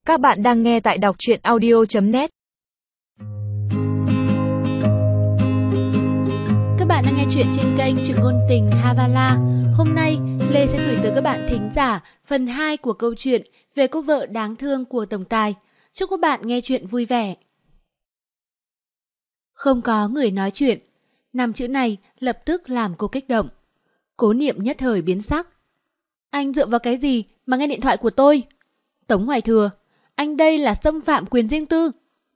Các bạn đang nghe tại đọc truyện audio.net. Các bạn đang nghe chuyện trên kênh Truyện Ngôn Tình Havala. Hôm nay, Lê sẽ gửi tới các bạn thính giả phần 2 của câu chuyện về cô vợ đáng thương của tổng tài. Chúc các bạn nghe chuyện vui vẻ. Không có người nói chuyện. 5 chữ này lập tức làm cô kích động. Cố Niệm nhất thời biến sắc. Anh dựa vào cái gì mà nghe điện thoại của tôi? Tống Hoài Thừa, anh đây là xâm phạm quyền riêng tư.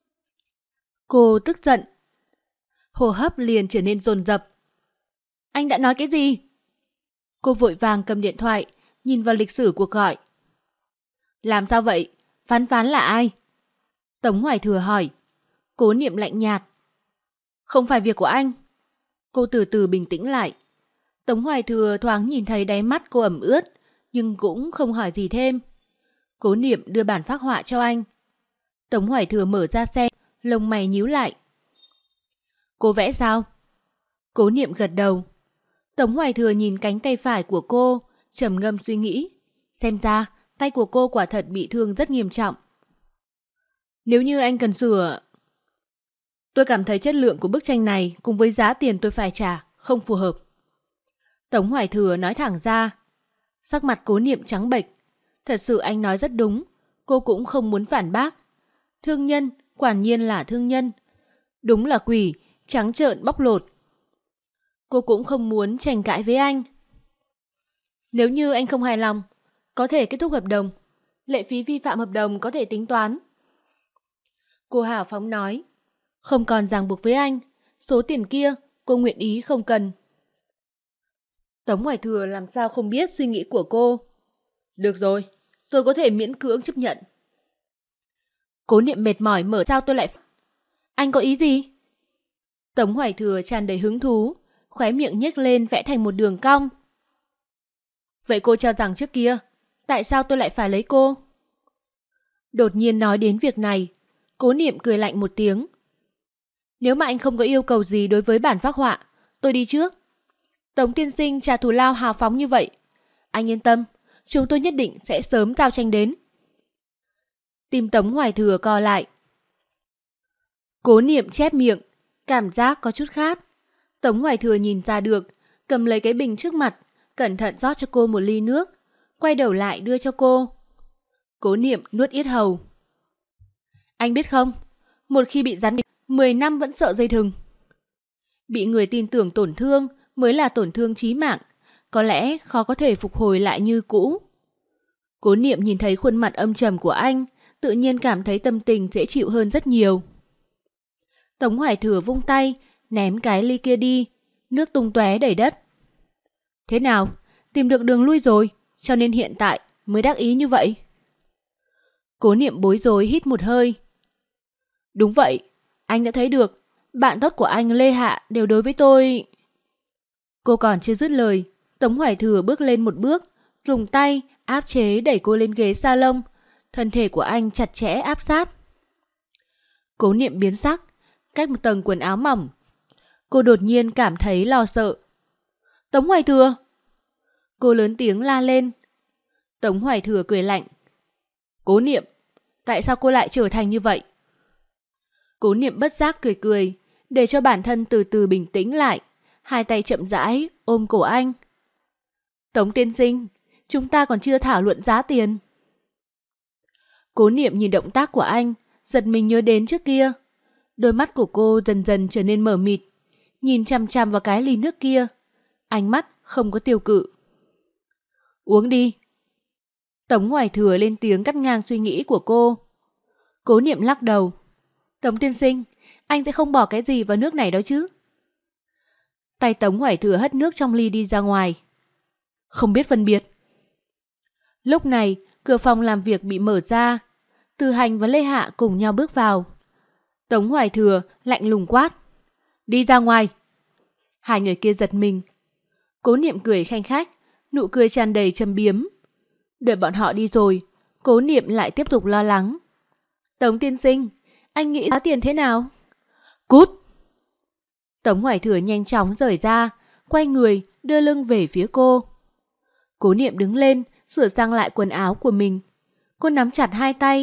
Cô tức giận. Hô hấp liền trở nên dồn dập. Anh đã nói cái gì? Cô vội vàng cầm điện thoại, nhìn vào lịch sử cuộc gọi. Làm sao vậy? Phán phán là ai? Tống Hoài Thừa hỏi. Cố Niệm lạnh nhạt. Không phải việc của anh. Cô từ từ bình tĩnh lại. Tống Hoài Thừa thoáng nhìn thấy đáy mắt cô ẩm ướt, nhưng cũng không hỏi gì thêm. Cố Niệm đưa bản phác họa cho anh. Tống Hoài Thừa mở ra xem, lông mày nhíu lại. Cô vẽ sao? Cố Niệm gật đầu. Tống Hoài Thừa nhìn cánh tay phải của cô, trầm ngâm suy nghĩ. Xem ra, tay của cô quả thật bị thương rất nghiêm trọng. Nếu như anh cần sửa... Tôi cảm thấy chất lượng của bức tranh này cùng với giá tiền tôi phải trả không phù hợp. Tống Hoài Thừa nói thẳng ra. Sắc mặt Cố Niệm trắng bệch. Thật sự anh nói rất đúng, cô cũng không muốn phản bác. Thương nhân, quả nhiên là thương nhân. Đúng là quỷ, trắng trợn bóc lột. Cô cũng không muốn tranh cãi với anh. Nếu như anh không hài lòng, có thể kết thúc hợp đồng. Lệ phí vi phạm hợp đồng có thể tính toán. Cô hào phóng nói. Không còn ràng buộc với anh, số tiền kia cô nguyện ý không cần. Tống Hoài Thừa làm sao không biết suy nghĩ của cô. Được rồi, tôi có thể miễn cưỡng chấp nhận. Cố Niệm mệt mỏi mở sao tôi lại... Anh có ý gì? Tống Hoài Thừa tràn đầy hứng thú, khóe miệng nhếch lên vẽ thành một đường cong. Vậy cô cho rằng trước kia, tại sao tôi lại phải lấy cô? Đột nhiên nói đến việc này, Cố Niệm cười lạnh một tiếng. Nếu mà anh không có yêu cầu gì đối với bản phác họa, tôi đi trước. Tống tiên sinh trả thù lao hào phóng như vậy. Anh yên tâm, chúng tôi nhất định sẽ sớm giao tranh đến. Tim Tống Hoài Thừa co lại. Cố Niệm chép miệng, cảm giác có chút khát. Tống Hoài Thừa nhìn ra được, cầm lấy cái bình trước mặt, cẩn thận rót cho cô một ly nước, quay đầu lại đưa cho cô. Cố Niệm nuốt yết hầu. Anh biết không, một khi bị rắn 10 năm vẫn sợ dây thừng. Bị người tin tưởng tổn thương mới là tổn thương chí mạng, có lẽ khó có thể phục hồi lại như cũ. Cố Niệm nhìn thấy khuôn mặt âm trầm của anh, tự nhiên cảm thấy tâm tình dễ chịu hơn rất nhiều. Tống Hoài Thừa vung tay, ném cái ly kia đi, nước tung tóe đầy đất. Thế nào, tìm được đường lui rồi, cho nên hiện tại mới đắc ý như vậy? Cố Niệm bối rối hít một hơi. Đúng vậy, anh đã thấy được, bạn tốt của anh Lê Hạ đều đối với tôi... Cô còn chưa dứt lời, Tống Hoài Thừa bước lên một bước, dùng tay áp chế đẩy cô lên ghế salon, thân thể của anh chặt chẽ áp sát. Cố Niệm biến sắc, cách một tầng quần áo mỏng. Cô đột nhiên cảm thấy lo sợ. Tống Hoài Thừa! Cô lớn tiếng la lên. Tống Hoài Thừa cười lạnh. Cố Niệm, tại sao cô lại trở thành như vậy? Cố Niệm bất giác cười cười, để cho bản thân từ từ bình tĩnh lại, hai tay chậm rãi ôm cổ anh. Tống tiên sinh, chúng ta còn chưa thảo luận giá tiền. Cố Niệm nhìn động tác của anh, giật mình nhớ đến trước kia. Đôi mắt của cô dần dần trở nên mờ mịt, nhìn chằm chằm vào cái ly nước kia. Ánh mắt không có tiêu cự. Uống đi. Tống Hoài Thừa lên tiếng cắt ngang suy nghĩ của cô. Cố Niệm lắc đầu. Tống tiên sinh, anh sẽ không bỏ cái gì vào nước này đó chứ? Tay Tống Hoài Thừa hất nước trong ly đi ra ngoài. Không biết phân biệt. Lúc này, cửa phòng làm việc bị mở ra. Từ Hành và Lê Hạ cùng nhau bước vào. Tống Hoài Thừa lạnh lùng quát. Đi ra ngoài. Hai người kia giật mình. Cố Niệm cười khanh khách, nụ cười tràn đầy châm biếm. Đợi bọn họ đi rồi, Cố Niệm lại tiếp tục lo lắng. Tống tiên sinh, anh nghĩ giá tiền thế nào? Cút! Tống Hoài Thừa nhanh chóng rời ra, quay người, đưa lưng về phía cô. Cố Niệm đứng lên, sửa sang lại quần áo của mình. Cô nắm chặt hai tay,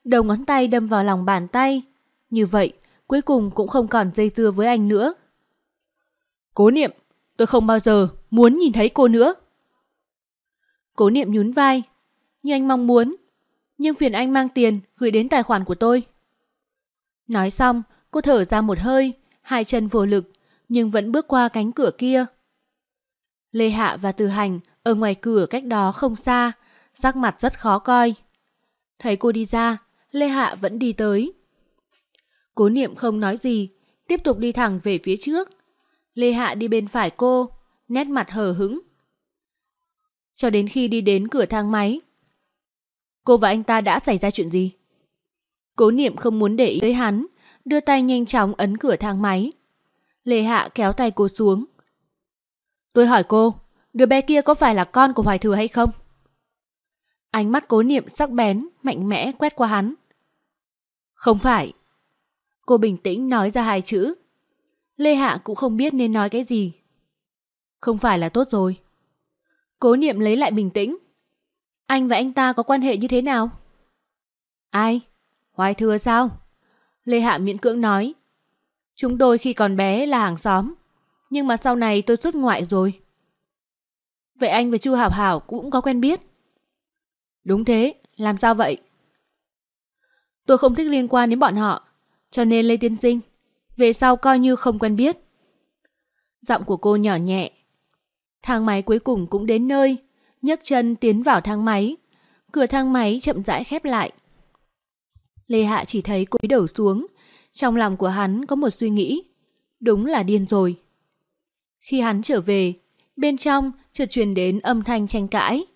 đầu ngón tay đâm vào lòng bàn tay. Như vậy, cuối cùng cũng không còn dây dưa với anh nữa. Cố Niệm, tôi không bao giờ muốn nhìn thấy cô nữa. Cố Niệm nhún vai. Như anh mong muốn, nhưng phiền anh mang tiền gửi đến tài khoản của tôi. Nói xong, cô thở ra một hơi, hai chân vô lực, nhưng vẫn bước qua cánh cửa kia. Lê Hạ và Từ Hành ở ngoài cửa cách đó không xa, sắc mặt rất khó coi. Thấy cô đi ra, Lê Hạ vẫn đi tới. Cố Niệm không nói gì, tiếp tục đi thẳng về phía trước. Lê Hạ đi bên phải cô, nét mặt hờ hững. Cho đến khi đi đến cửa thang máy. Cô và anh ta đã xảy ra chuyện gì? Cố Niệm không muốn để ý tới hắn, đưa tay nhanh chóng ấn cửa thang máy. Lê Hạ kéo tay cô xuống. Tôi hỏi cô, đứa bé kia có phải là con của Hoài Thừa hay không? Ánh mắt Cố Niệm sắc bén, mạnh mẽ quét qua hắn. Không phải. Cô bình tĩnh nói ra hai chữ. Lê Hạ cũng không biết nên nói cái gì. Không phải là tốt rồi. Cố Niệm lấy lại bình tĩnh. Anh và anh ta có quan hệ như thế nào? Ai? Hoài Thừa sao? Lê Hạ miễn cưỡng nói. Chúng tôi khi còn bé là hàng xóm, nhưng mà sau này tôi xuất ngoại rồi. Vậy anh và Chu Hảo Hảo cũng có quen biết? Đúng thế, làm sao vậy? Tôi không thích liên quan đến bọn họ, cho nên Lê tiên sinh, về sau coi như không quen biết. Giọng của cô nhỏ nhẹ. Thang máy cuối cùng cũng đến nơi, nhấc chân tiến vào thang máy. Cửa thang máy chậm rãi khép lại. Lê Hạ chỉ thấy cúi đầu xuống, trong lòng của hắn có một suy nghĩ. Đúng là điên rồi. Khi hắn trở về, bên trong chợt truyền đến âm thanh tranh cãi.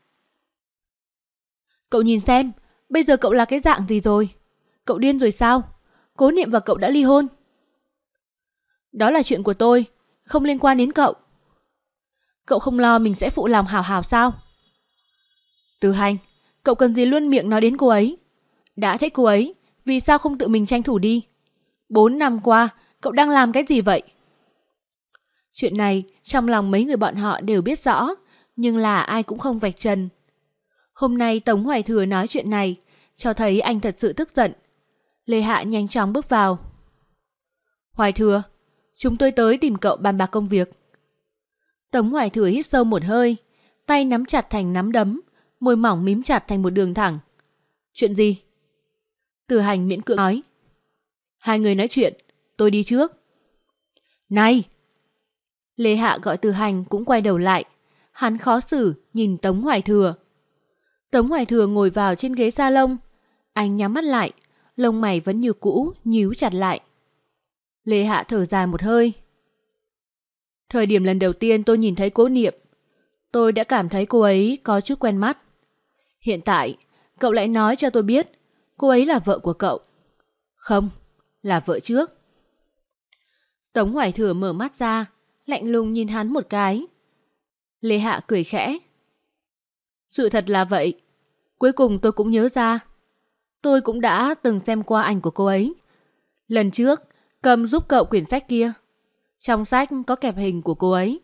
Cậu nhìn xem, bây giờ cậu là cái dạng gì rồi? Cậu điên rồi sao? Cố Niệm và cậu đã ly hôn. Đó là chuyện của tôi, không liên quan đến cậu. Cậu không lo mình sẽ phụ lòng Hảo Hảo sao? Từ Hành, cậu cần gì luôn miệng nói đến cô ấy? Đã thích cô ấy, vì sao không tự mình tranh thủ đi? 4 năm qua, cậu đang làm cái gì vậy? Chuyện này trong lòng mấy người bọn họ đều biết rõ, nhưng là ai cũng không vạch trần. Hôm nay Tống Hoài Thừa nói chuyện này, cho thấy anh thật sự tức giận. Lê Hạ nhanh chóng bước vào. Hoài Thừa, chúng tôi tới tìm cậu bàn bạc công việc. Tống Hoài Thừa hít sâu một hơi, tay nắm chặt thành nắm đấm, môi mỏng mím chặt thành một đường thẳng. Chuyện gì? Từ Hành miễn cưỡng nói. Hai người nói chuyện, tôi đi trước. Này! Lê Hạ gọi Từ Hành cũng quay đầu lại. Hắn khó xử nhìn Tống Hoài Thừa. Tống Hoài Thừa ngồi vào trên ghế salon. Anh nhắm mắt lại, lông mày vẫn như cũ, nhíu chặt lại. Lê Hạ thở dài một hơi. Thời điểm lần đầu tiên tôi nhìn thấy Cố Niệm, tôi đã cảm thấy cô ấy có chút quen mắt. Hiện tại, cậu lại nói cho tôi biết cô ấy là vợ của cậu. Không, là vợ trước. Tống Hoài Thừa mở mắt ra, lạnh lùng nhìn hắn một cái. Lê Hạ cười khẽ. Sự thật là vậy. Cuối cùng tôi cũng nhớ ra. Tôi cũng đã từng xem qua ảnh của cô ấy. Lần trước, cầm giúp cậu quyển sách kia. Trong sách có kẹp hình của cô ấy.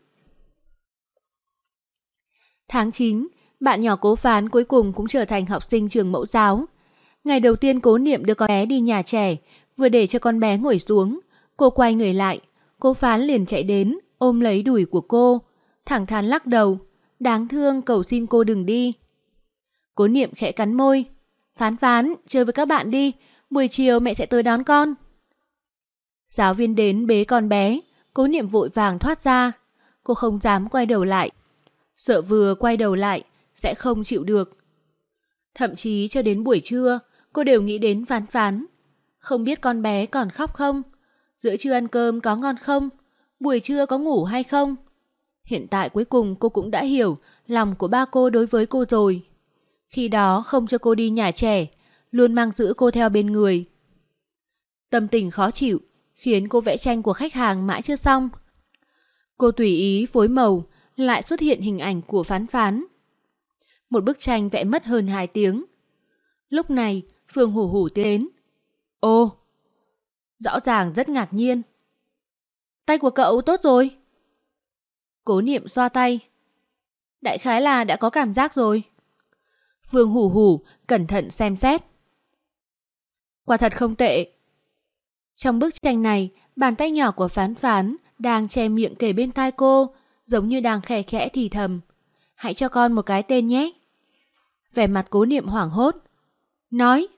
Tháng 9, bạn nhỏ Cố Phán cuối cùng cũng trở thành học sinh trường mẫu giáo. Ngày đầu tiên Cố Niệm đưa con bé đi nhà trẻ, vừa để cho con bé ngồi xuống, cô quay người lại, Cố Phán liền chạy đến, ôm lấy đùi của cô, thẳng thắn lắc đầu, đáng thương cầu xin cô đừng đi. Cố Niệm khẽ cắn môi. Phán Phán, chơi với các bạn đi, buổi chiều mẹ sẽ tới đón con. Giáo viên đến bế con bé, Cố Niệm vội vàng thoát ra. Cô không dám quay đầu lại, sợ vừa quay đầu lại sẽ không chịu được. Thậm chí cho đến buổi trưa, cô đều nghĩ đến Phán Phán. Không biết con bé còn khóc không? Giữa trưa ăn cơm có ngon không? Buổi trưa có ngủ hay không? Hiện tại cuối cùng cô cũng đã hiểu lòng của ba cô đối với cô rồi. Khi đó không cho cô đi nhà trẻ, luôn mang giữ cô theo bên người. Tâm tình khó chịu khiến cô vẽ tranh của khách hàng mãi chưa xong. Cô tùy ý phối màu, lại xuất hiện hình ảnh của Phán Phán. Một bức tranh vẽ mất hơn 2 tiếng. Lúc này, Phương Hủ Hủ tiến đến. Ô! Rõ ràng rất ngạc nhiên. Tay của cậu tốt rồi. Cố Niệm xoa tay. Đại khái là đã có cảm giác rồi. Phương Hủ Hủ cẩn thận xem xét. Quả thật không tệ. Trong bức tranh này, bàn tay nhỏ của Phán Phán đang che miệng kề bên tai cô, giống như đang khẽ khẽ thì thầm. Hãy cho con một cái tên nhé. Vẻ mặt Cố Niệm hoảng hốt. Nói,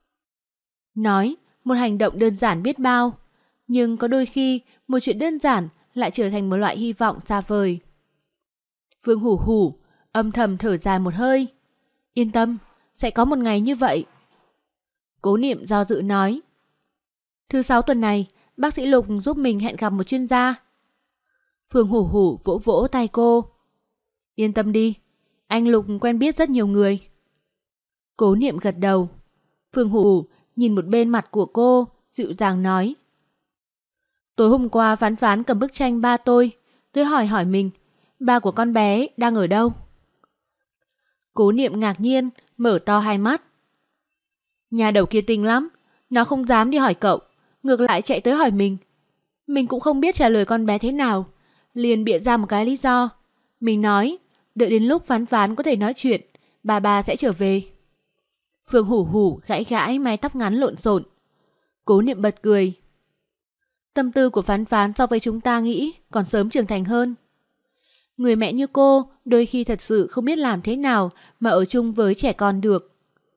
một hành động đơn giản biết bao. Nhưng có đôi khi, một chuyện đơn giản lại trở thành một loại hy vọng xa vời. Vương Hủ Hủ âm thầm thở dài một hơi. Yên tâm, sẽ có một ngày như vậy. Cố Niệm do dự nói. Thứ 6 tuần này, bác sĩ Lục giúp mình hẹn gặp một chuyên gia. Phương Hủ Hủ vỗ vỗ tay cô. Yên tâm đi, anh Lục quen biết rất nhiều người. Cố Niệm gật đầu. Phương Hủ Hủ nhìn một bên mặt của cô, dịu dàng nói. Tối hôm qua Phán Phán cầm bức tranh ba tôi hỏi mình, ba của con bé đang ở đâu? Cố Niệm ngạc nhiên, mở to hai mắt. Nhà đầu kia tinh lắm, nó không dám đi hỏi cậu, ngược lại chạy tới hỏi mình. Mình cũng không biết trả lời con bé thế nào, liền bịa ra một cái lý do. Mình nói, đợi đến lúc Phán Phán có thể nói chuyện, bà sẽ trở về. Phương Hủ Hủ gãi gãi mái tóc ngắn lộn xộn. Cố Niệm bật cười. Tâm tư của Phán Phán so với chúng ta nghĩ còn sớm trưởng thành hơn. Người mẹ như cô đôi khi thật sự không biết làm thế nào mà ở chung với trẻ con được.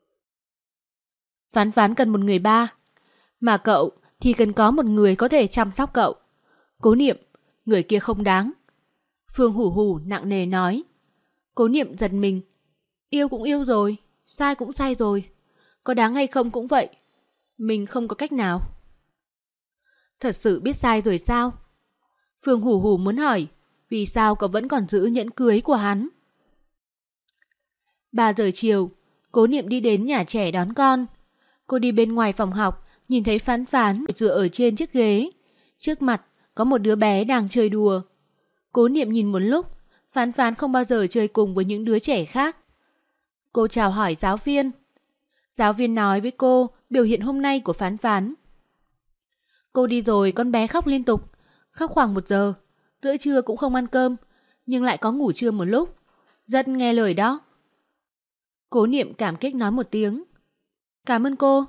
Phán Phán cần một người ba, mà cậu thì cần có một người có thể chăm sóc cậu. Cố Niệm, người kia không đáng. Phương Hủ Hủ nặng nề nói. Cố Niệm giật mình. Yêu cũng yêu rồi, sai cũng sai rồi. Có đáng hay không cũng vậy. Mình không có cách nào. Thật sự biết sai rồi sao? Phương Hủ Hủ muốn hỏi, vì sao cậu vẫn còn giữ nhẫn cưới của hắn? 3 giờ chiều, Cố Niệm đi đến nhà trẻ đón con. Cô đi bên ngoài phòng học, nhìn thấy Phán Phán dựa ở trên chiếc ghế. Trước mặt có một đứa bé đang chơi đùa. Cố Niệm nhìn một lúc, Phán Phán không bao giờ chơi cùng với những đứa trẻ khác. Cô chào hỏi giáo viên. Giáo viên nói với cô biểu hiện hôm nay của Phán Phán. Cô đi rồi con bé khóc liên tục, khóc khoảng 1 giờ, giữa trưa cũng không ăn cơm, nhưng lại có ngủ trưa một lúc. Rất nghe lời đó. Cố Niệm cảm kích nói một tiếng. Cảm ơn cô.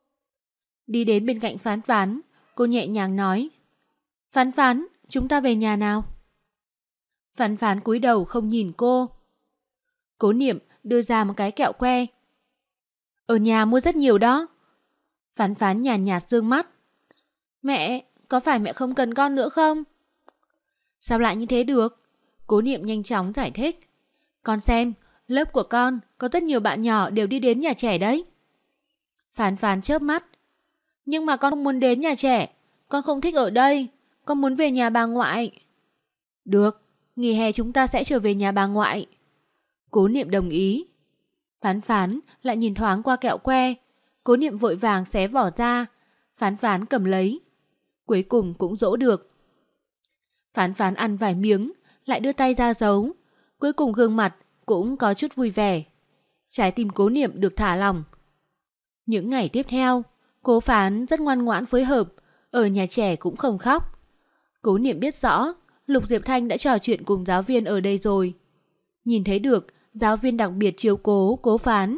Đi đến bên cạnh Phán Phán, cô nhẹ nhàng nói. Phán Phán, chúng ta về nhà nào. Phán Phán cúi đầu không nhìn cô. Cố Niệm đưa ra một cái kẹo que. Ở nhà mua rất nhiều đó. Phán Phán nhàn nhạt dương mắt. Mẹ, có phải mẹ không cần con nữa không? Sao lại như thế được? Cố Niệm nhanh chóng giải thích. Con xem, lớp của con có rất nhiều bạn nhỏ đều đi đến nhà trẻ đấy. Phán Phán chớp mắt. Nhưng mà con không muốn đến nhà trẻ, con không thích ở đây, con muốn về nhà bà ngoại. Được, nghỉ hè chúng ta sẽ trở về nhà bà ngoại. Cố Niệm đồng ý. Phán Phán lại nhìn thoáng qua kẹo que. Cố Niệm vội vàng xé vỏ ra. Phán Phán cầm lấy. Cuối cùng cũng dỗ được. Phán Phán ăn vài miếng, lại đưa tay ra giấu. Cuối cùng gương mặt cũng có chút vui vẻ. Trái tim Cố Niệm được thả lỏng. Những ngày tiếp theo, Cố Phán rất ngoan ngoãn phối hợp, ở nhà trẻ cũng không khóc. Cố Niệm biết rõ, Lục Diệp Thanh đã trò chuyện cùng giáo viên ở đây rồi. Nhìn thấy được, giáo viên đặc biệt chiếu cố Cố Phán.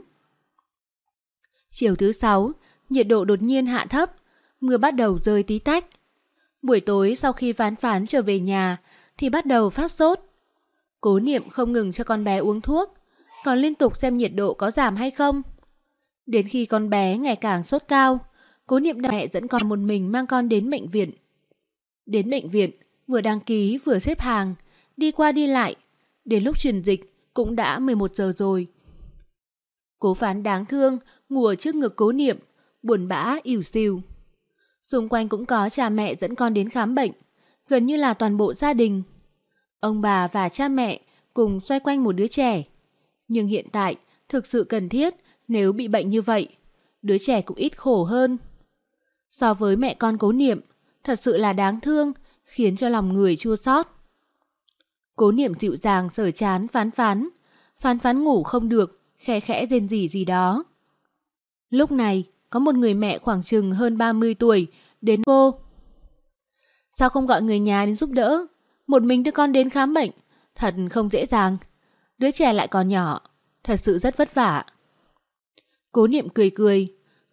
Chiều thứ 6, nhiệt độ đột nhiên hạ thấp, mưa bắt đầu rơi tí tách. Buổi tối sau khi Phán Phán trở về nhà thì bắt đầu phát sốt. Cố Niệm không ngừng cho con bé uống thuốc, còn liên tục xem nhiệt độ có giảm hay không. Đến khi con bé ngày càng sốt cao, Cố Niệm đặt mẹ dẫn con một mình mang con đến bệnh viện. Đến bệnh viện, vừa đăng ký vừa xếp hàng, đi qua đi lại. Đến lúc truyền dịch cũng đã 11 giờ rồi. Cố Phán đáng thương ngủ ở trước ngực Cố Niệm, buồn bã ỉu xìu. Xung quanh cũng có cha mẹ dẫn con đến khám bệnh, gần như là toàn bộ gia đình. Ông bà và cha mẹ cùng xoay quanh một đứa trẻ. Nhưng hiện tại thực sự cần thiết, nếu bị bệnh như vậy, đứa trẻ cũng ít khổ hơn. So với mẹ con Cố Niệm, thật sự là đáng thương, khiến cho lòng người chua xót. Cố Niệm dịu dàng sờ trán Phán Phán. Phán Phán ngủ không được, khẽ khẽ rên rỉ gì đó. Lúc này, có một người mẹ khoảng chừng hơn 30 tuổi đến cô. Sao không gọi người nhà đến giúp đỡ? Một mình đưa con đến khám bệnh, thật không dễ dàng. Đứa trẻ lại còn nhỏ, thật sự rất vất vả. Cố Niệm cười cười,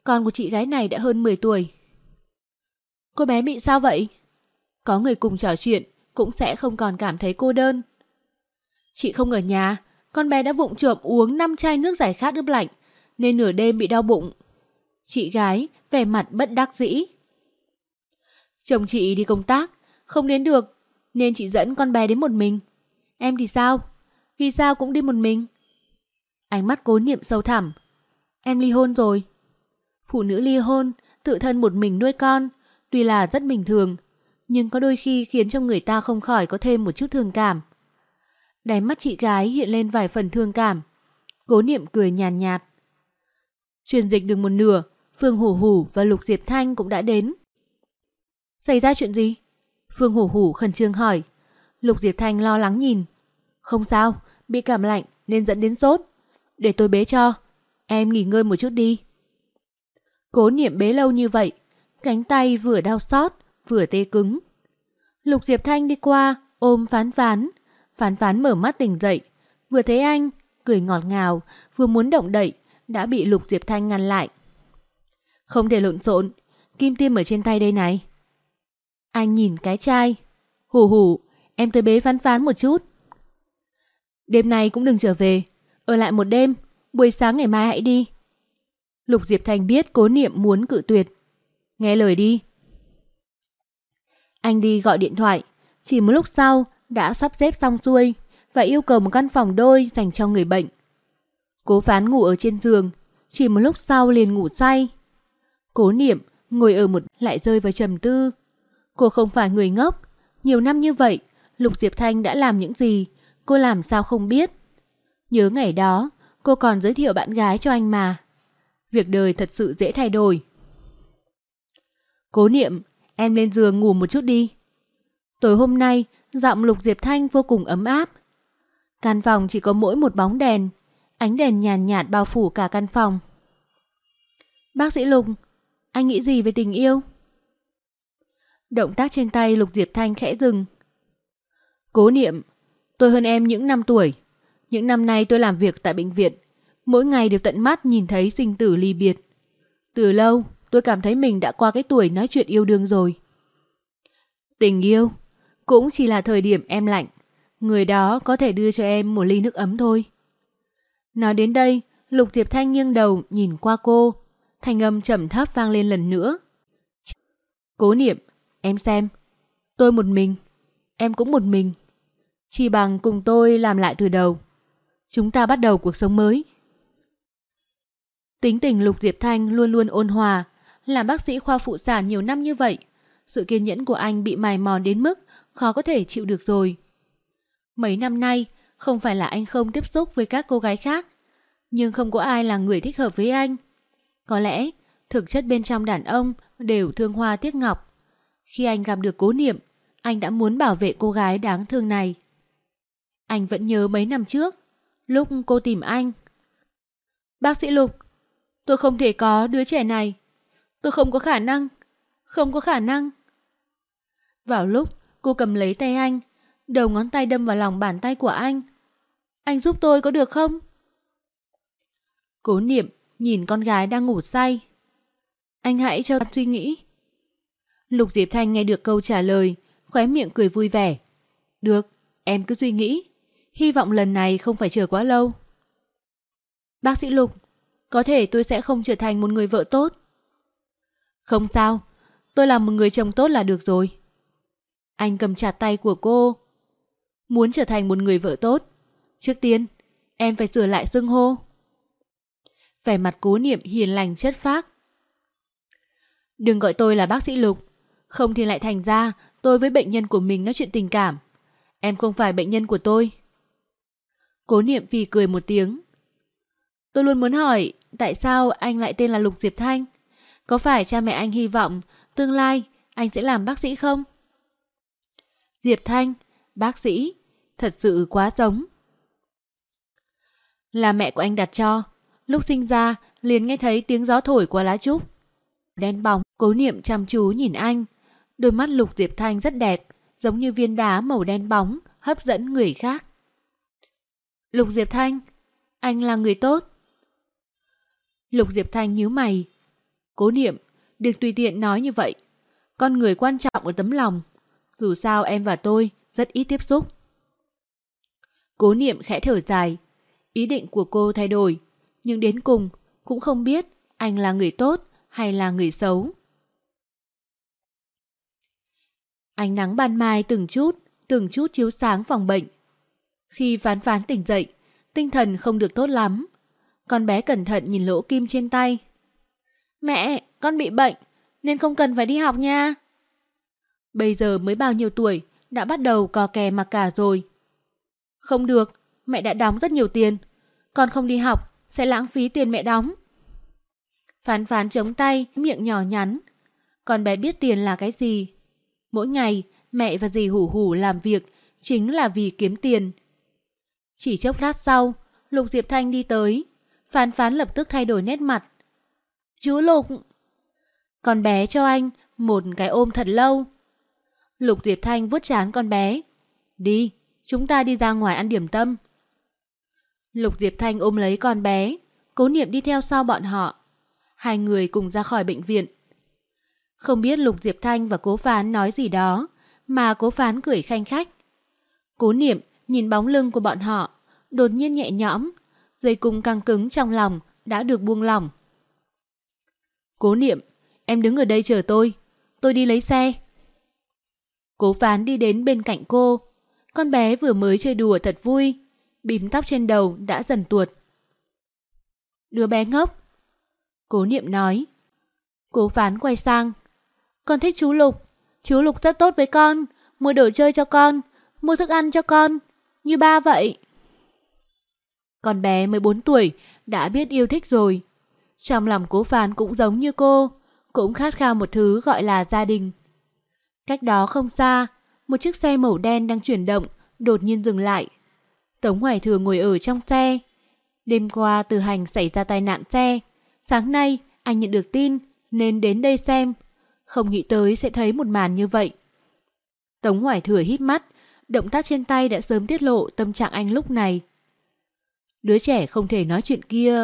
Con của chị gái này đã hơn 10 tuổi. Cô bé bị sao vậy? Có người cùng trò chuyện cũng sẽ không còn cảm thấy cô đơn. Chị không ở nhà, con bé đã vụng trộm uống 5 chai nước giải khát ướp lạnh, nên nửa đêm bị đau bụng. Chị gái vẻ mặt bất đắc dĩ. Chồng chị đi công tác, không đến được, nên chị dẫn con bé đến một mình. Em thì sao? Vì sao cũng đi một mình? Ánh mắt Cố Niệm sâu thẳm. Em ly hôn rồi. Phụ nữ ly hôn, tự thân một mình nuôi con, tuy là rất bình thường, nhưng có đôi khi khiến cho người ta không khỏi có thêm một chút thương cảm. Đáy mắt chị gái hiện lên vài phần thương cảm. Cố Niệm cười nhàn nhạt. Truyền dịch được một nửa, Phương Hủ Hủ và Lục Diệp Thanh cũng đã đến. Xảy ra chuyện gì? Phương Hủ Hủ khẩn trương hỏi. Lục Diệp Thanh lo lắng nhìn. Không sao, bị cảm lạnh nên dẫn đến sốt. Để tôi bế cho. Em nghỉ ngơi một chút đi. Cố Niệm bế lâu như vậy, cánh tay vừa đau xót, vừa tê cứng. Lục Diệp Thanh đi qua, ôm Phán Phán. Phán Phán mở mắt tỉnh dậy, vừa thấy anh, cười ngọt ngào, vừa muốn động đậy, đã bị Lục Diệp Thanh ngăn lại. Không thể lộn xộn, kim tiêm ở trên tay đây này. Anh nhìn cái chai. Hủ Hủ, em tới bế Phán Phán một chút. Đêm nay cũng đừng trở về, ở lại một đêm, buổi sáng ngày mai hãy đi. Lục Diệp Thanh biết Cố Niệm muốn cự tuyệt. Nghe lời đi. Anh đi gọi điện thoại, chỉ một lúc sau đã sắp xếp xong xuôi và yêu cầu một căn phòng đôi dành cho người bệnh. Cố Phán ngủ ở trên giường, chỉ một lúc sau liền ngủ say. Cố Niệm ngồi ở một lại rơi vào trầm tư. Cô không phải người ngốc, nhiều năm như vậy, Lục Diệp Thanh đã làm những gì, cô làm sao không biết. Nhớ ngày đó, cô còn giới thiệu bạn gái cho anh mà. Việc đời thật sự dễ thay đổi. Cố Niệm, em lên giường ngủ một chút đi. Tối hôm nay, giọng Lục Diệp Thanh vô cùng ấm áp. Căn phòng chỉ có mỗi một bóng đèn, ánh đèn nhàn nhạt bao phủ cả căn phòng. Bác sĩ Lục, anh nghĩ gì về tình yêu? Động tác trên tay Lục Diệp Thanh khẽ dừng. Cố Niệm, tôi hơn em những năm tuổi. Những năm nay tôi làm việc tại bệnh viện, mỗi ngày đều tận mắt nhìn thấy sinh tử ly biệt. Từ lâu, tôi cảm thấy mình đã qua cái tuổi nói chuyện yêu đương rồi. Tình yêu cũng chỉ là thời điểm em lạnh, người đó có thể đưa cho em một ly nước ấm thôi. Nói đến đây, Lục Diệp Thanh nghiêng đầu nhìn qua cô, thanh âm trầm thấp vang lên lần nữa. Cố Niệm, em xem, tôi một mình, em cũng một mình. Chỉ bằng cùng tôi làm lại từ đầu. Chúng ta bắt đầu cuộc sống mới. Tính tình Lục Diệp Thanh luôn luôn ôn hòa, làm bác sĩ khoa phụ sản nhiều năm như vậy, sự kiên nhẫn của anh bị mài mòn đến mức khó có thể chịu được rồi. Mấy năm nay, không phải là anh không tiếp xúc với các cô gái khác, nhưng không có ai là người thích hợp với anh. Có lẽ, thực chất bên trong đàn ông đều thương hoa tiếc ngọc. Khi anh gặp được Cố Niệm, anh đã muốn bảo vệ cô gái đáng thương này. Anh vẫn nhớ mấy năm trước, lúc cô tìm anh. Bác sĩ Lục, tôi không thể có đứa trẻ này. Tôi không có khả năng. Không có khả năng. Vào lúc cô cầm lấy tay anh, đầu ngón tay đâm vào lòng bàn tay của anh. Anh giúp tôi có được không? Cố Niệm nhìn con gái đang ngủ say. Anh hãy cho suy nghĩ. Lục Diệp Thanh nghe được câu trả lời, khóe miệng cười vui vẻ. Được, em cứ suy nghĩ. Hy vọng lần này không phải chờ quá lâu. Bác sĩ Lục, có thể tôi sẽ không trở thành một người vợ tốt. Không sao, tôi là một người chồng tốt là được rồi. Anh cầm chặt tay của cô. Muốn trở thành một người vợ tốt, trước tiên, em phải sửa lại xưng hô. Vẻ mặt Cố Niệm hiền lành chất phác. Đừng gọi tôi là bác sĩ Lục, không thì lại thành ra tôi với bệnh nhân của mình nói chuyện tình cảm. Em không phải bệnh nhân của tôi. Cố Niệm phì cười một tiếng. Tôi luôn muốn hỏi, tại sao anh lại tên là Lục Diệp Thanh? Có phải cha mẹ anh hy vọng tương lai anh sẽ làm bác sĩ không? Diệp Thanh, bác sĩ, thật sự quá giống. Là mẹ của anh đặt cho, lúc sinh ra liền nghe thấy tiếng gió thổi qua lá trúc. Đen bóng, Cố Niệm chăm chú nhìn anh. Đôi mắt Lục Diệp Thanh rất đẹp, giống như viên đá màu đen bóng, hấp dẫn người khác. Lục Diệp Thanh, anh là người tốt. Lục Diệp Thanh nhíu mày. Cố Niệm, đừng tùy tiện nói như vậy. Con người quan trọng ở tấm lòng. Dù sao em và tôi rất ít tiếp xúc. Cố Niệm khẽ thở dài. Ý định của cô thay đổi, nhưng đến cùng cũng không biết anh là người tốt hay là người xấu. Ánh nắng ban mai từng chút chiếu sáng phòng bệnh. Khi Phán Phán tỉnh dậy, tinh thần không được tốt lắm. Con bé cẩn thận nhìn lỗ kim trên tay. Mẹ, con bị bệnh, nên không cần phải đi học nha. Bây giờ mới bao nhiêu tuổi, đã bắt đầu cò kè mặc cả rồi. Không được, mẹ đã đóng rất nhiều tiền. Con không đi học, sẽ lãng phí tiền mẹ đóng. Phán Phán chống tay, miệng nhỏ nhắn. Con bé biết tiền là cái gì. Mỗi ngày, mẹ và dì Hủ Hủ làm việc chính là vì kiếm tiền. Chỉ chốc lát sau, Lục Diệp Thanh đi tới. Phán Phán lập tức thay đổi nét mặt. Chú Lục! Con bé cho anh một cái ôm thật lâu. Lục Diệp Thanh vuốt trán con bé. Đi, chúng ta đi ra ngoài ăn điểm tâm. Lục Diệp Thanh ôm lấy con bé, Cố Niệm đi theo sau bọn họ. Hai người cùng ra khỏi bệnh viện. Không biết Lục Diệp Thanh và Cố Phán nói gì đó, mà Cố Phán cười khanh khách. Cố Niệm nhìn bóng lưng của bọn họ, đột nhiên nhẹ nhõm, dây cung căng cứng trong lòng đã được buông lỏng. Cố Niệm, em đứng ở đây chờ tôi đi lấy xe. Cố Phán đi đến bên cạnh cô. Con bé vừa mới chơi đùa thật vui, bím tóc trên đầu đã dần tuột. Đứa bé ngốc. Cố Niệm nói. Cố Phán quay sang. Con thích chú Lục rất tốt với con, mua đồ chơi cho con, mua thức ăn cho con, như ba vậy. Con bé mới 4 tuổi đã biết yêu thích rồi. Trong lòng Cố Phán cũng giống như cô, cũng khát khao một thứ gọi là gia đình. Cách đó không xa, một chiếc xe màu đen đang chuyển động, đột nhiên dừng lại. Tống Hoài Thừa ngồi ở trong xe. Đêm qua Từ Hành xảy ra tai nạn xe. Sáng nay anh nhận được tin nên đến đây xem. Không nghĩ tới sẽ thấy một màn như vậy. Tống Hoài Thừa hít mắt, động tác trên tay đã sớm tiết lộ tâm trạng anh lúc này. Đứa trẻ không thể nói chuyện kia.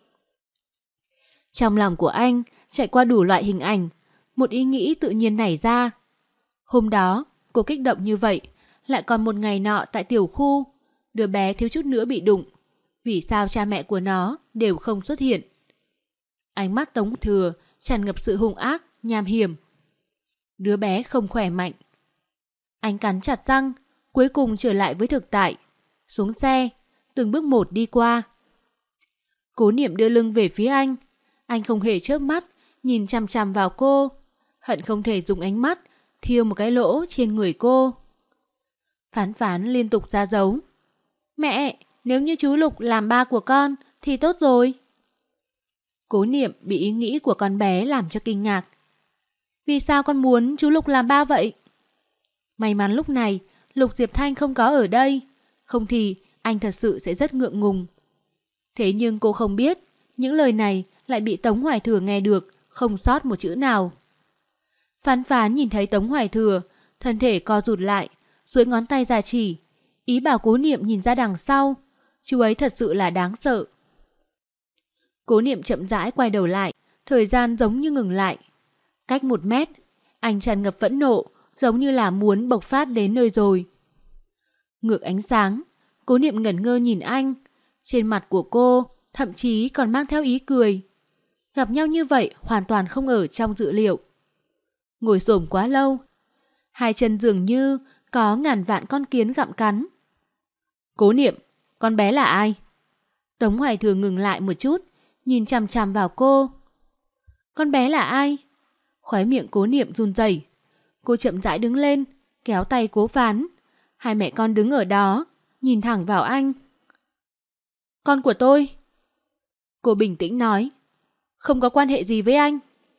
Trong lòng của anh chạy qua đủ loại hình ảnh, một ý nghĩ tự nhiên nảy ra. Hôm đó, cô kích động như vậy, lại còn một ngày nọ tại tiểu khu, đứa bé thiếu chút nữa bị đụng. Vì sao cha mẹ của nó đều không xuất hiện? Ánh mắt Tống Thừa tràn ngập sự hung ác, nham hiểm. Đứa bé không khỏe mạnh. Anh cắn chặt răng, cuối cùng trở lại với thực tại. Xuống xe, từng bước một đi qua. Cố Niệm đưa lưng về phía anh. Anh không hề chớp mắt, nhìn chằm chằm vào cô, hận không thể dùng ánh mắt thiêu một cái lỗ trên người cô. Phán Phán liên tục ra dấu. Mẹ, nếu như chú Lục làm ba của con thì tốt rồi. Cố Niệm bị ý nghĩ của con bé làm cho kinh ngạc. Vì sao con muốn chú Lục làm ba vậy? May mắn lúc này Lục Diệp Thanh không có ở đây, không thì anh thật sự sẽ rất ngượng ngùng. Thế nhưng cô không biết, những lời này lại bị Tống Hoài Thừa nghe được, không sót một chữ nào. Phán Phán nhìn thấy Tống Hoài Thừa, thân thể co rụt lại, duỗi ngón tay ra chỉ, ý bảo Cố Niệm nhìn ra đằng sau. Chú ấy thật sự là đáng sợ. Cố Niệm chậm rãi quay đầu lại, thời gian giống như ngừng lại. Cách 1 mét, anh tràn ngập phẫn nộ, giống như là muốn bộc phát đến nơi rồi. Ngược ánh sáng, Cố Niệm ngẩn ngơ nhìn anh. Trên mặt của cô thậm chí còn mang theo ý cười. Gặp nhau như vậy hoàn toàn không ở trong dự liệu. Ngồi xổm quá lâu, hai chân dường như có ngàn vạn con kiến gặm cắn. Cố Niệm, con bé là ai? Tống Hoài Thừa ngừng lại một chút, nhìn chằm chằm vào cô. Con bé là ai? Khóe miệng Cố Niệm run rẩy. Cô chậm rãi đứng lên, kéo tay Cố Phán. Hai mẹ con đứng ở đó, nhìn thẳng vào anh. Con của tôi. Cô bình tĩnh nói. Không có quan hệ gì với anh.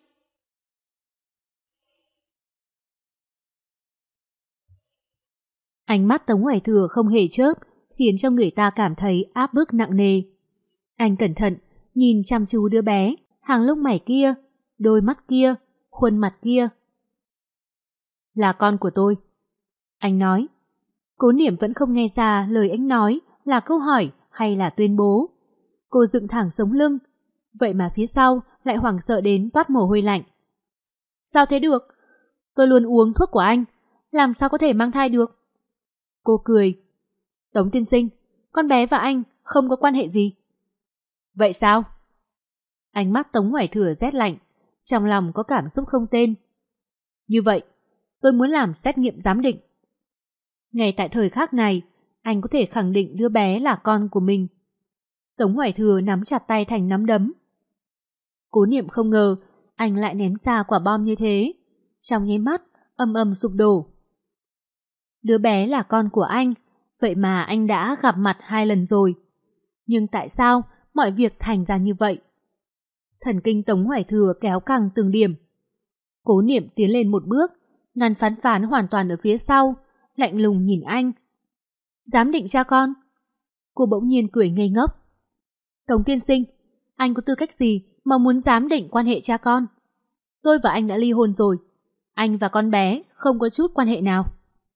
Ánh mắt Tống Hoài Thừa không hề chớp, khiến cho người ta cảm thấy áp bức nặng nề. Anh cẩn thận, nhìn chăm chú đứa bé, hàng lông mày kia, đôi mắt kia, khuôn mặt kia. Là con của tôi. Anh nói. Cố Niệm vẫn không nghe ra lời anh nói là câu hỏi hay là tuyên bố. Cô dựng thẳng sống lưng, vậy mà phía sau lại hoảng sợ đến toát mồ hôi lạnh. Sao thế được? Tôi luôn uống thuốc của anh, làm sao có thể mang thai được? Cô cười. Tống tiên sinh, con bé và anh không có quan hệ gì. Vậy sao? Ánh mắt Tống Hoài Thừa rét lạnh, trong lòng có cảm xúc không tên. Như vậy, tôi muốn làm xét nghiệm giám định. Ngay tại thời khắc này, anh có thể khẳng định đứa bé là con của mình. Tống Hoài Thừa nắm chặt tay thành nắm đấm. Cố Niệm không ngờ anh lại ném ra quả bom như thế. Trong nháy mắt, âm âm sụp đổ. Đứa bé là con của anh, vậy mà anh đã gặp mặt 2 lần rồi. Nhưng tại sao mọi việc thành ra như vậy? Thần kinh Tống Hoài Thừa kéo căng từng điểm. Cố Niệm tiến lên một bước, ngăn Phán Phán hoàn toàn ở phía sau, lạnh lùng nhìn anh. Giám định cha con? Cô bỗng nhiên cười ngây ngốc. Tống tiên sinh, anh có tư cách gì mà muốn giám định quan hệ cha con? Tôi và anh đã ly hôn rồi. Anh và con bé không có chút quan hệ nào.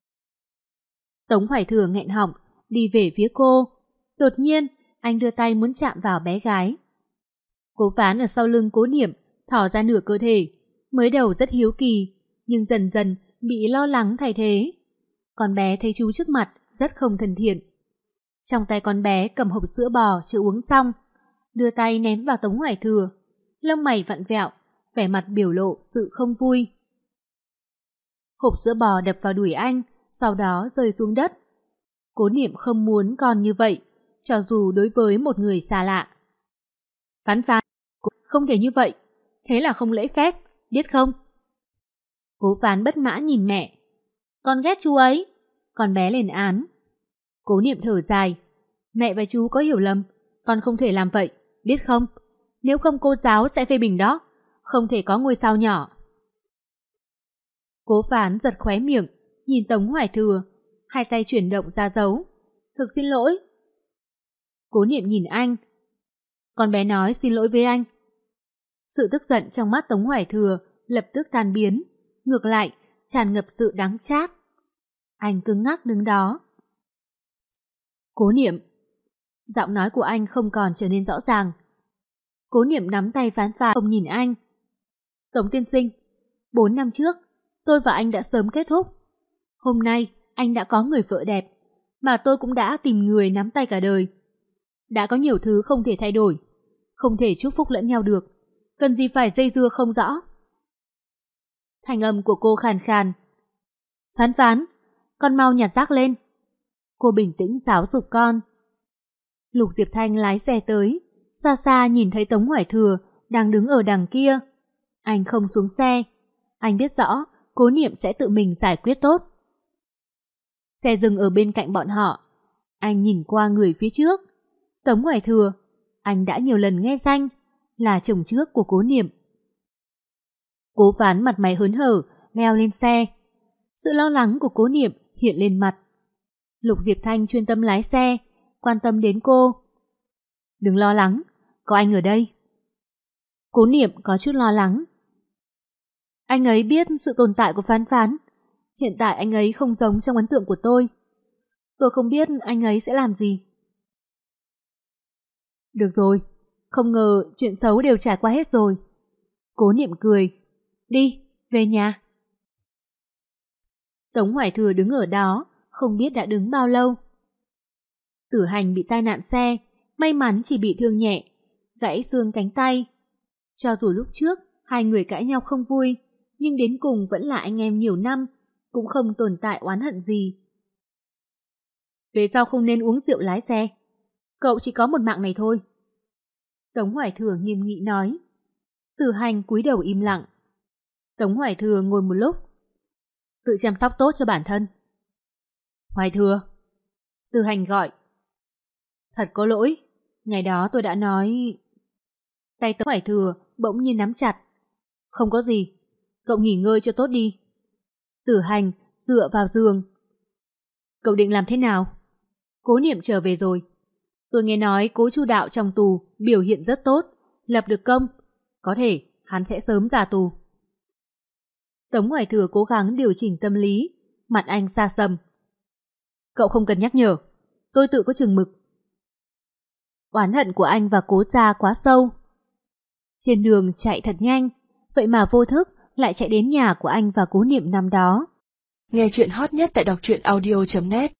Tống Hoài Thừa nghẹn họng, đi về phía cô. Đột nhiên, anh đưa tay muốn chạm vào bé gái. Cố Phán ở sau lưng Cố Niệm, thỏ ra nửa cơ thể. Mới đầu rất hiếu kỳ, nhưng dần dần bị lo lắng thay thế. Con bé thấy chú trước mặt, rất không thân thiện. Trong tay con bé cầm hộp sữa bò chưa uống xong, đưa tay ném vào Tống Hoài Thừa. Lông mày vặn vẹo, vẻ mặt biểu lộ sự không vui. Hộp sữa bò đập vào đùi anh, sau đó rơi xuống đất. Cố Niệm không muốn con như vậy, cho dù đối với một người xa lạ. Phán Phán, không thể như vậy, thế là không lễ phép, biết không? Cố Phán bất mãn nhìn mẹ. Con ghét chú ấy. Con bé lên án. Cố Niệm thở dài. Mẹ và chú có hiểu lầm, con không thể làm vậy, biết không? Nếu không cô giáo sẽ phê bình đó, không thể có ngôi sao nhỏ. Cố Phán giật khóe miệng, nhìn Tống Hoài Thừa, hai tay chuyển động ra dấu. Thực xin lỗi. Cố Niệm nhìn anh. Con bé nói xin lỗi với anh. Sự tức giận trong mắt Tống Hoài Thừa lập tức tan biến, ngược lại tràn ngập sự đắng chát. Anh cứng ngắc đứng đó. Cố Niệm. Giọng nói của anh không còn trở nên rõ ràng. Cố Niệm nắm tay Phán Phán không nhìn anh. Tống tiên sinh, 4 năm trước, tôi và anh đã sớm kết thúc. Hôm nay, anh đã có người vợ đẹp, mà tôi cũng đã tìm người nắm tay cả đời. Đã có nhiều thứ không thể thay đổi, không thể chúc phúc lẫn nhau được, cần gì phải dây dưa không rõ. Thanh âm của cô khàn khàn. Phán Phán, con mau nhặt rác lên. Cô bình tĩnh giáo dục con. Lục Diệp Thanh lái xe tới, xa xa nhìn thấy Tống Hoài Thừa đang đứng ở đằng kia. Anh không xuống xe, anh biết rõ Cố Niệm sẽ tự mình giải quyết tốt. Xe dừng ở bên cạnh bọn họ. Anh nhìn qua người phía trước. Tống Hoài Thừa, anh đã nhiều lần nghe danh, là chồng trước của Cố Niệm. Cố Phán mặt mày hớn hở, leo lên xe. Sự lo lắng của Cố Niệm hiện lên mặt. Lục Diệp Thanh chuyên tâm lái xe, quan tâm đến cô. Đừng lo lắng, có anh ở đây. Cố Niệm có chút lo lắng. Anh ấy biết sự tồn tại của Phán Phán. Hiện tại anh ấy không giống trong ấn tượng của tôi. Tôi không biết anh ấy sẽ làm gì. Được rồi, không ngờ chuyện xấu đều trải qua hết rồi. Cố Niệm cười. Đi, về nhà. Tống Hoài Thừa đứng ở đó, không biết đã đứng bao lâu. Tử Hành bị tai nạn xe, may mắn chỉ bị thương nhẹ, gãy xương cánh tay. Cho dù lúc trước hai người cãi nhau không vui, nhưng đến cùng vẫn là anh em nhiều năm, cũng không tồn tại oán hận gì. Về sau không nên uống rượu lái xe. Cậu chỉ có một mạng này thôi. Tống Hoài Thừa nghiêm nghị nói. Tử Hành cúi đầu im lặng. Tống Hoài Thừa ngồi một lúc. Tự chăm sóc tốt cho bản thân. Hoài Thừa. Tử Hành gọi. Thật có lỗi, ngày đó tôi đã nói... Tay Tống Hoài Thừa bỗng nhiên nắm chặt. Không có gì, cậu nghỉ ngơi cho tốt đi. Tử Hành dựa vào giường. Cậu định làm thế nào? Cố Niệm trở về rồi. Tôi nghe nói Cố Chu Đạo trong tù biểu hiện rất tốt, lập được công. Có thể hắn sẽ sớm ra tù. Tống Hoài Thừa cố gắng điều chỉnh tâm lý, mặt anh xa sầm. Cậu không cần nhắc nhở, tôi tự có chừng mực. Oán hận của anh và Cố gia quá sâu. Trên đường chạy thật nhanh, vậy mà vô thức lại chạy đến nhà của anh và Cố Niệm năm đó. Nghe chuyện hot nhất tại đọc truyện audio.net